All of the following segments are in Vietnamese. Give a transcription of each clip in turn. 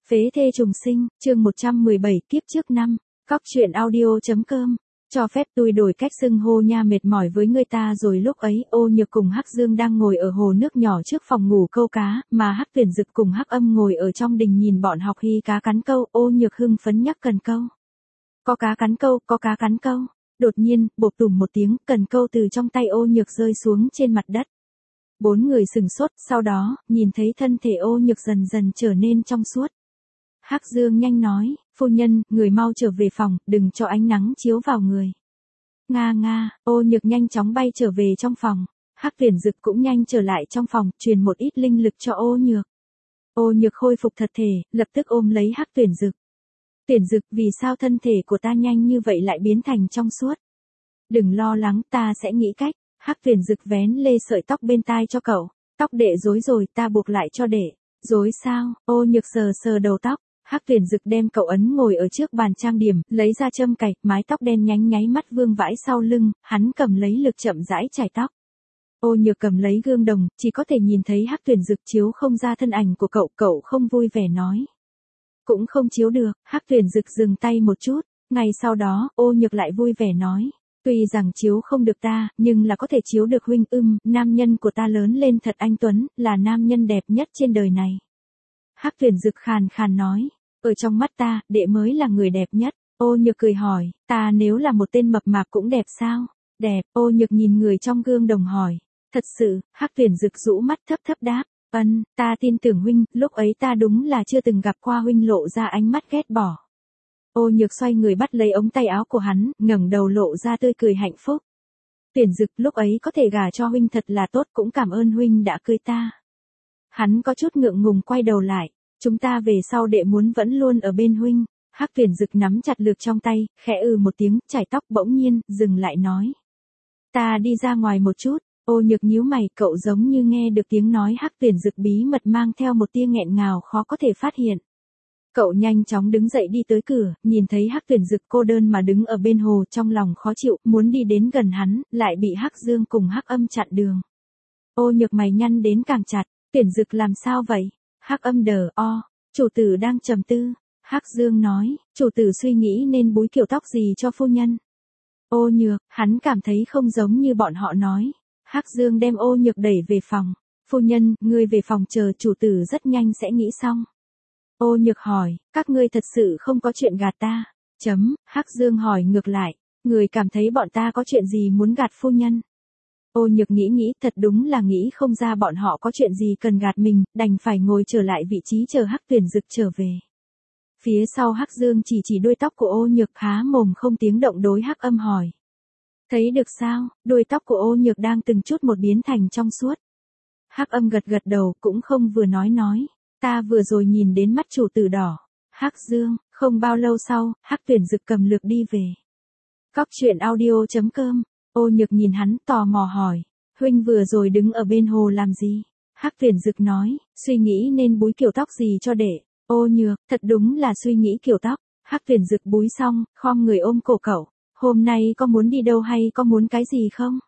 Phế thê trùng sinh, chương 117 kiếp trước năm. Cóc truyện audio.com. Cho phép tôi đổi cách xưng hô nha, mệt mỏi với người ta rồi. Lúc ấy Ô Nhược cùng Hắc Dương đang ngồi ở hồ nước nhỏ trước phòng ngủ câu cá, mà Hắc Tuyển Dực cùng Hắc Âm ngồi ở trong đình nhìn bọn học hy cá cắn câu. Ô Nhược hưng phấn nhắc cần câu. Có cá cắn câu, có cá cắn câu. Đột nhiên, bộp tùm một tiếng, cần câu từ trong tay Ô Nhược rơi xuống trên mặt đất. Bốn người sừng sốt, sau đó, nhìn thấy thân thể Ô Nhược dần dần trở nên trong suốt. Hắc Dương nhanh nói, phu nhân, người mau trở về phòng, đừng cho ánh nắng chiếu vào người. Nga nga, Ô Nhược nhanh chóng bay trở về trong phòng. Hắc Tuyển Dực cũng nhanh trở lại trong phòng, truyền một ít linh lực cho Ô Nhược. Ô Nhược khôi phục thật thể, lập tức ôm lấy Hắc Tuyển Dực. Tuyển Dực, vì sao thân thể của ta nhanh như vậy lại biến thành trong suốt? Đừng lo lắng, ta sẽ nghĩ cách. Hắc Tuyển Dực vén lê sợi tóc bên tai cho cậu. Tóc đệ rối rồi, ta buộc lại cho đệ. Rối sao? Ô Nhược sờ sờ đầu tóc. Hắc Tuyển Dực đem cậu ấn ngồi ở trước bàn trang điểm, lấy ra châm cài, mái tóc đen nhánh nháy mắt vương vãi sau lưng, hắn cầm lấy lực chậm rãi chải tóc. Ô Nhược cầm lấy gương đồng, chỉ có thể nhìn thấy Hắc Tuyển Dực chiếu không ra thân ảnh của cậu, cậu không vui vẻ nói. Cũng không chiếu được. Hắc Tuyển Dực dừng tay một chút, ngay sau đó, Ô Nhược lại vui vẻ nói. Tuy rằng chiếu không được ta, nhưng là có thể chiếu được huynh. Nam nhân của ta lớn lên thật anh tuấn, là nam nhân đẹp nhất trên đời này. Hắc Tuyển Dực khàn khàn nói, ở trong mắt ta, đệ mới là người đẹp nhất. Ô Nhược cười hỏi, ta nếu là một tên mập mạp cũng đẹp sao? Đẹp. Ô Nhược nhìn người trong gương đồng hỏi, thật sự? Hắc Tuyển Dực rũ mắt thấp thấp đáp, ta tin tưởng huynh, lúc ấy ta đúng là chưa từng gặp qua huynh lộ ra ánh mắt ghét bỏ. Ô Nhược xoay người bắt lấy ống tay áo của hắn, ngẩng đầu lộ ra tươi cười hạnh phúc. Tuyển Dực, lúc ấy có thể gả cho huynh thật là tốt, cũng cảm ơn huynh đã cưới ta. Hắn có chút ngượng ngùng quay đầu lại, chúng ta về sau đệ muốn vẫn luôn ở bên huynh. Hắc Tuyển Dực nắm chặt lược trong tay, khẽ một tiếng, chải tóc bỗng nhiên, dừng lại nói. Ta đi ra ngoài một chút. Ô Nhược nhíu mày, cậu giống như nghe được tiếng nói Hắc Tuyển Dực bí mật mang theo một tia nghẹn ngào khó có thể phát hiện. Cậu nhanh chóng đứng dậy đi tới cửa, nhìn thấy Hắc Tuyển Dực cô đơn mà đứng ở bên hồ, trong lòng khó chịu, muốn đi đến gần hắn, lại bị Hắc Dương cùng Hắc Âm chặn đường. Ô Nhược mày nhăn đến càng chặt, Tuyển Dực làm sao vậy? Hắc Âm đờ o, chủ tử đang trầm tư. Hắc Dương nói, chủ tử suy nghĩ nên búi kiểu tóc gì cho phu nhân. Ô Nhược, hắn cảm thấy không giống như bọn họ nói. Hắc Dương đem Ô Nhược đẩy về phòng. Phu nhân, ngươi về phòng chờ, chủ tử rất nhanh sẽ nghĩ xong. Ô Nhược hỏi, các ngươi thật sự không có chuyện gạt ta? Hắc Dương hỏi ngược lại, người cảm thấy bọn ta có chuyện gì muốn gạt phu nhân? Ô Nhược nghĩ, thật đúng là nghĩ không ra bọn họ có chuyện gì cần gạt mình, đành phải ngồi trở lại vị trí chờ Hắc Tuyển Dực trở về. Phía sau Hắc Dương chỉ đuôi tóc của Ô Nhược, há mồm không tiếng động đối Hắc Âm hỏi. Thấy được sao? Đuôi tóc của Ô Nhược đang từng chút một biến thành trong suốt. Hắc Âm gật đầu, cũng không vừa nói. Ta vừa rồi nhìn đến mắt chủ tử đỏ. Hắc Dương, không bao lâu sau, Hắc Tuyển Dực cầm lược đi về. Cóc truyện audio.com. Ô Nhược nhìn hắn tò mò hỏi, huynh vừa rồi đứng ở bên hồ làm gì? Hắc Tuyển Dực nói, suy nghĩ nên búi kiểu tóc gì cho đệ. Ô Nhược, thật đúng là suy nghĩ kiểu tóc. Hắc Tuyển Dực búi xong, khom người ôm cổ cậu. Hôm nay có muốn đi đâu hay có muốn cái gì không?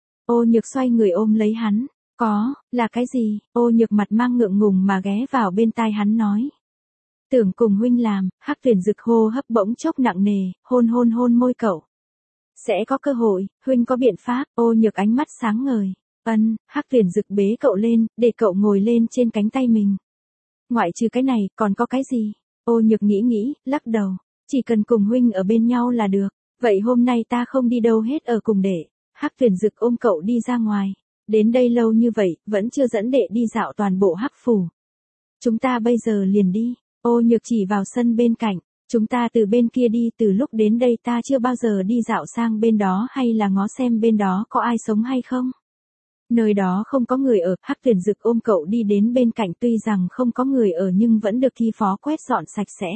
Ô Nhược xoay người ôm lấy hắn. Có, là cái gì? Ô Nhược mặt mang ngượng ngùng mà ghé vào bên tai hắn nói. Tưởng cùng huynh làm. Hắc Tuyển Dực hô hấp bỗng chốc nặng nề, hôn môi cậu. Sẽ có cơ hội, huynh có biện pháp. Ô Nhược ánh mắt sáng ngời. Hắc Tuyển Dực bế cậu lên, để cậu ngồi lên trên cánh tay mình. Ngoại trừ cái này, còn có cái gì? Ô Nhược nghĩ, lắc đầu. Chỉ cần cùng huynh ở bên nhau là được. Vậy hôm nay ta không đi đâu hết, ở cùng đệ. Hắc Tuyển Dực ôm cậu đi ra ngoài. Đến đây lâu như vậy, vẫn chưa dẫn đệ đi dạo toàn bộ Hắc phủ. Chúng ta bây giờ liền đi. Ô Nhược chỉ vào sân bên cạnh. Chúng ta từ bên kia đi, từ lúc đến đây ta chưa bao giờ đi dạo sang bên đó hay là ngó xem bên đó có ai sống hay không. Nơi đó không có người ở. Hắc Tuyển Dực ôm cậu đi đến bên cạnh, tuy rằng không có người ở nhưng vẫn được thi phó quét dọn sạch sẽ.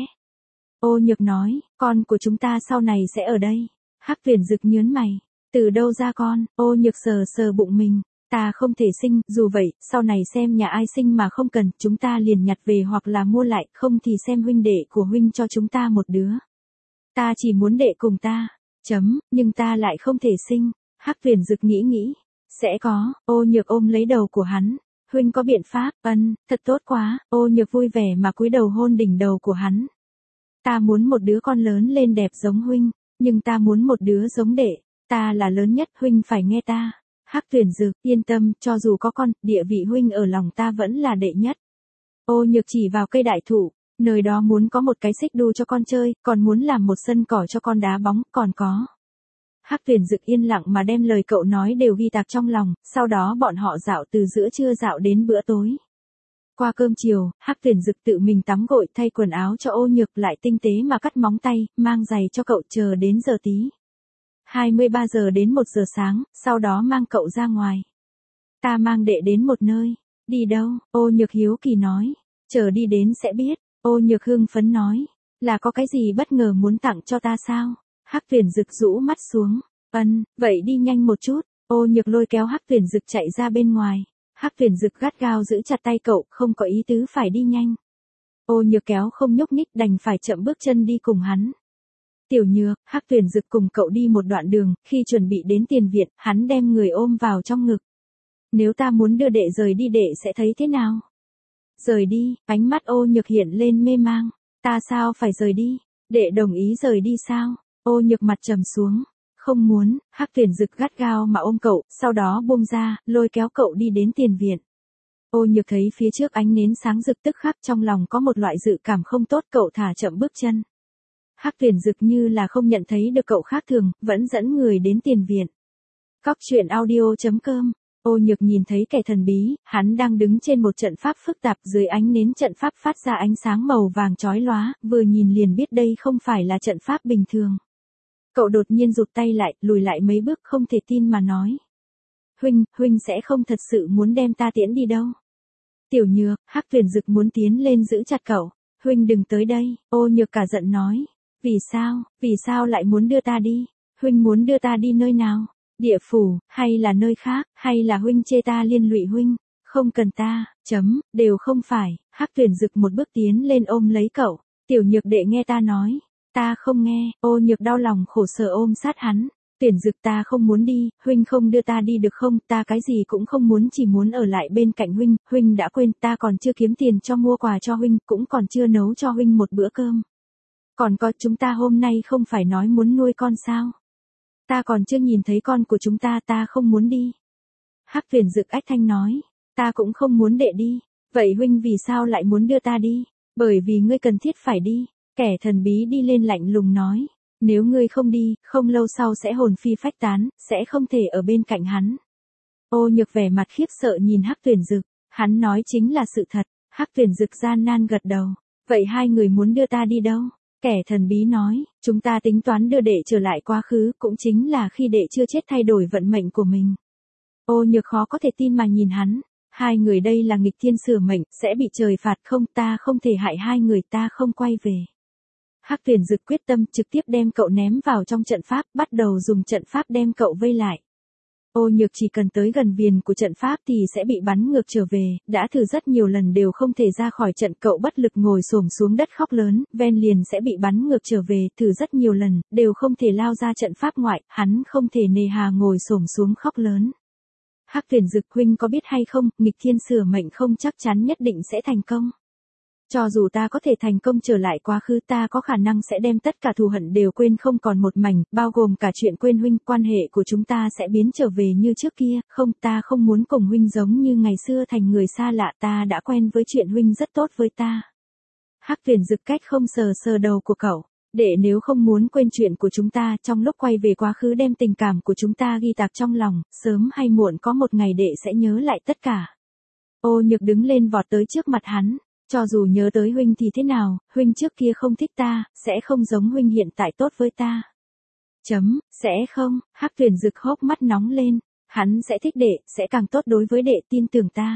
Ô Nhược nói, con của chúng ta sau này sẽ ở đây. Hắc Tuyển Dực nhớn mày, từ đâu ra con? Ô Nhược sờ bụng mình. Ta không thể sinh, dù vậy, sau này xem nhà ai sinh mà không cần, chúng ta liền nhặt về hoặc là mua lại, không thì xem huynh đệ của huynh cho chúng ta một đứa. Ta chỉ muốn đệ cùng ta. Nhưng ta lại không thể sinh. Hắc Tuyển Dực nghĩ. Sẽ có. Ô Nhược ôm lấy đầu của hắn. huynh có biện pháp, thật tốt quá, Ô Nhược vui vẻ mà cúi đầu hôn đỉnh đầu của hắn. Ta muốn một đứa con lớn lên đẹp giống huynh, nhưng ta muốn một đứa giống đệ, ta là lớn nhất, huynh phải nghe ta. Hắc Tuyển Dực, yên tâm, cho dù có con, địa vị huynh ở lòng ta vẫn là đệ nhất. Ô Nhược chỉ vào cây đại thụ, nơi đó muốn có một cái xích đu cho con chơi, còn muốn làm một sân cỏ cho con đá bóng, còn có. Hắc Tuyển Dực yên lặng mà đem lời cậu nói đều ghi tạc trong lòng, sau đó bọn họ dạo từ giữa trưa dạo đến bữa tối. Qua cơm chiều, Hắc Tuyển Dực tự mình tắm gội thay quần áo cho Ô Nhược, lại tinh tế mà cắt móng tay, mang giày cho cậu chờ đến giờ tí. 23 giờ đến 1 giờ sáng, sau đó mang cậu ra ngoài. Ta mang đệ đến một nơi. Đi đâu? Ô Nhược hiếu kỳ nói. Chờ đi đến sẽ biết. Ô Nhược hưng phấn nói. Là có cái gì bất ngờ muốn tặng cho ta sao? Hắc Tuyển Dực rũ mắt xuống. Vậy đi nhanh một chút. Ô Nhược lôi kéo Hắc Tuyển Dực chạy ra bên ngoài. Hắc Tuyển Dực gắt gao giữ chặt tay cậu, không có ý tứ phải đi nhanh. Ô Nhược kéo không nhúc nhích, đành phải chậm bước chân đi cùng hắn. Tiểu Nhược, Hắc Tuyển Dực cùng cậu đi một đoạn đường, khi chuẩn bị đến tiền viện, hắn đem người ôm vào trong ngực. Nếu ta muốn đưa đệ rời đi đệ sẽ thấy thế nào? Rời đi, ánh mắt Ô Nhược hiện lên mê mang. Ta sao phải rời đi? Đệ đồng ý rời đi sao? Ô Nhược mặt trầm xuống. Không muốn, Hắc Tuyển Dực gắt gao mà ôm cậu, sau đó buông ra, lôi kéo cậu đi đến tiền viện. Ô Nhược thấy phía trước ánh nến sáng rực, tức khắc trong lòng có một loại dự cảm không tốt, cậu thả chậm bước chân. Hắc Tuyển Dực như là không nhận thấy được cậu khác thường, vẫn dẫn người đến tiền viện. Cóc truyện audio.com. Ô Nhược nhìn thấy kẻ thần bí, hắn đang đứng trên một trận pháp phức tạp, dưới ánh nến trận pháp phát ra ánh sáng màu vàng chói lóa, vừa nhìn liền biết đây không phải là trận pháp bình thường. Cậu đột nhiên rụt tay lại, lùi lại mấy bước, không thể tin mà nói. Huynh sẽ không thật sự muốn đem ta tiễn đi đâu. Tiểu Nhược, Hắc Tuyển Dực muốn tiến lên giữ chặt cậu. Huynh đừng tới đây, Ô Nhược cả giận nói. Vì sao lại muốn đưa ta đi? Huynh muốn đưa ta đi nơi nào? Địa phủ, hay là nơi khác, hay là huynh chê ta liên lụy huynh? Không cần ta, đều không phải. Hắc Tuyển Dực một bước tiến lên ôm lấy cậu. Tiểu Nhược đệ nghe ta nói. Ta không nghe, Ô Nhược đau lòng khổ sở ôm sát hắn. Tuyển Dực ta không muốn đi, huynh không đưa ta đi được không? Ta cái gì cũng không muốn, chỉ muốn ở lại bên cạnh huynh. Huynh đã quên ta còn chưa kiếm tiền cho mua quà cho huynh, cũng còn chưa nấu cho huynh một bữa cơm. Còn có, chúng ta hôm nay không phải nói muốn nuôi con sao? Ta còn chưa nhìn thấy con của chúng ta, ta không muốn đi. Hắc Tuyển Dực ách thanh nói. Ta cũng không muốn đệ đi. Vậy huynh vì sao lại muốn đưa ta đi? Bởi vì ngươi cần thiết phải đi. Kẻ thần bí đi lên lạnh lùng nói. Nếu ngươi không đi, không lâu sau sẽ hồn phi phách tán, sẽ không thể ở bên cạnh hắn. Ô Nhược vẻ mặt khiếp sợ nhìn Hắc Tuyển Dực. Hắn nói chính là sự thật. Hắc Tuyển Dực gian nan gật đầu. Vậy hai người muốn đưa ta đi đâu? Kẻ thần bí nói, chúng ta tính toán đưa đệ trở lại quá khứ, cũng chính là khi đệ chưa chết thay đổi vận mệnh của mình. Ô Nhược khó có thể tin mà nhìn hắn. Hai người đây là nghịch thiên sửa mệnh, sẽ bị trời phạt không? Ta không thể hại hai người, ta không quay về. Hắc Tuyển Dực quyết tâm trực tiếp đem cậu ném vào trong trận pháp, bắt đầu dùng trận pháp đem cậu vây lại. Ô Nhược chỉ cần tới gần viền của trận pháp thì sẽ bị bắn ngược trở về, đã thử rất nhiều lần đều không thể ra khỏi trận, cậu bất lực ngồi xổm xuống đất khóc lớn, ven liền sẽ bị bắn ngược trở về, thử rất nhiều lần, đều không thể lao ra trận pháp ngoại, hắn không thể nề hà ngồi xổm xuống khóc lớn. Hắc Tuyển Dực, huynh có biết hay không, nghịch thiên sửa mệnh không chắc chắn nhất định sẽ thành công. Cho dù ta có thể thành công trở lại quá khứ, ta có khả năng sẽ đem tất cả thù hận đều quên không còn một mảnh, bao gồm cả chuyện quên huynh, quan hệ của chúng ta sẽ biến trở về như trước kia, không, ta không muốn cùng huynh giống như ngày xưa thành người xa lạ, ta đã quen với chuyện huynh rất tốt với ta. Hắc Tuyển Dực cách không sờ sờ đầu của cậu. Đệ nếu không muốn quên chuyện của chúng ta, trong lúc quay về quá khứ đem tình cảm của chúng ta ghi tạc trong lòng, sớm hay muộn có một ngày đệ sẽ nhớ lại tất cả. Ô Nhược đứng lên vọt tới trước mặt hắn. Cho dù nhớ tới huynh thì thế nào, huynh trước kia không thích ta, sẽ không giống huynh hiện tại tốt với ta. Sẽ không, Hắc Tuyển Dực hốc mắt nóng lên, hắn sẽ thích đệ, sẽ càng tốt đối với đệ, tin tưởng ta.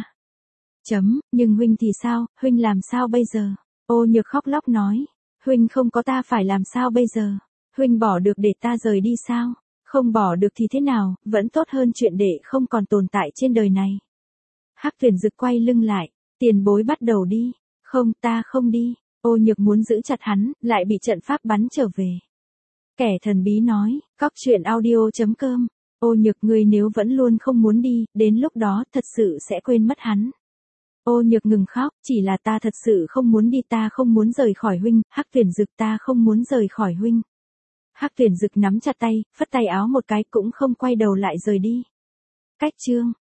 Nhưng huynh thì sao, huynh làm sao bây giờ? Ô Nhược khóc lóc nói, huynh không có ta phải làm sao bây giờ? Huynh bỏ được để ta rời đi sao? Không bỏ được thì thế nào, vẫn tốt hơn chuyện đệ không còn tồn tại trên đời này. Hắc Tuyển Dực quay lưng lại, tiền bối bắt đầu đi. Không, ta không đi. Ô Nhược muốn giữ chặt hắn, lại bị trận pháp bắn trở về. Kẻ thần bí nói, cóc truyện audio.com. Ô Nhược, ngươi nếu vẫn luôn không muốn đi, đến lúc đó thật sự sẽ quên mất hắn. Ô Nhược ngừng khóc, chỉ là ta thật sự không muốn đi, ta không muốn rời khỏi huynh, Hắc Tuyển Dực, ta không muốn rời khỏi huynh. Hắc Tuyển Dực nắm chặt tay, phất tay áo một cái cũng không quay đầu lại rời đi. Cách chương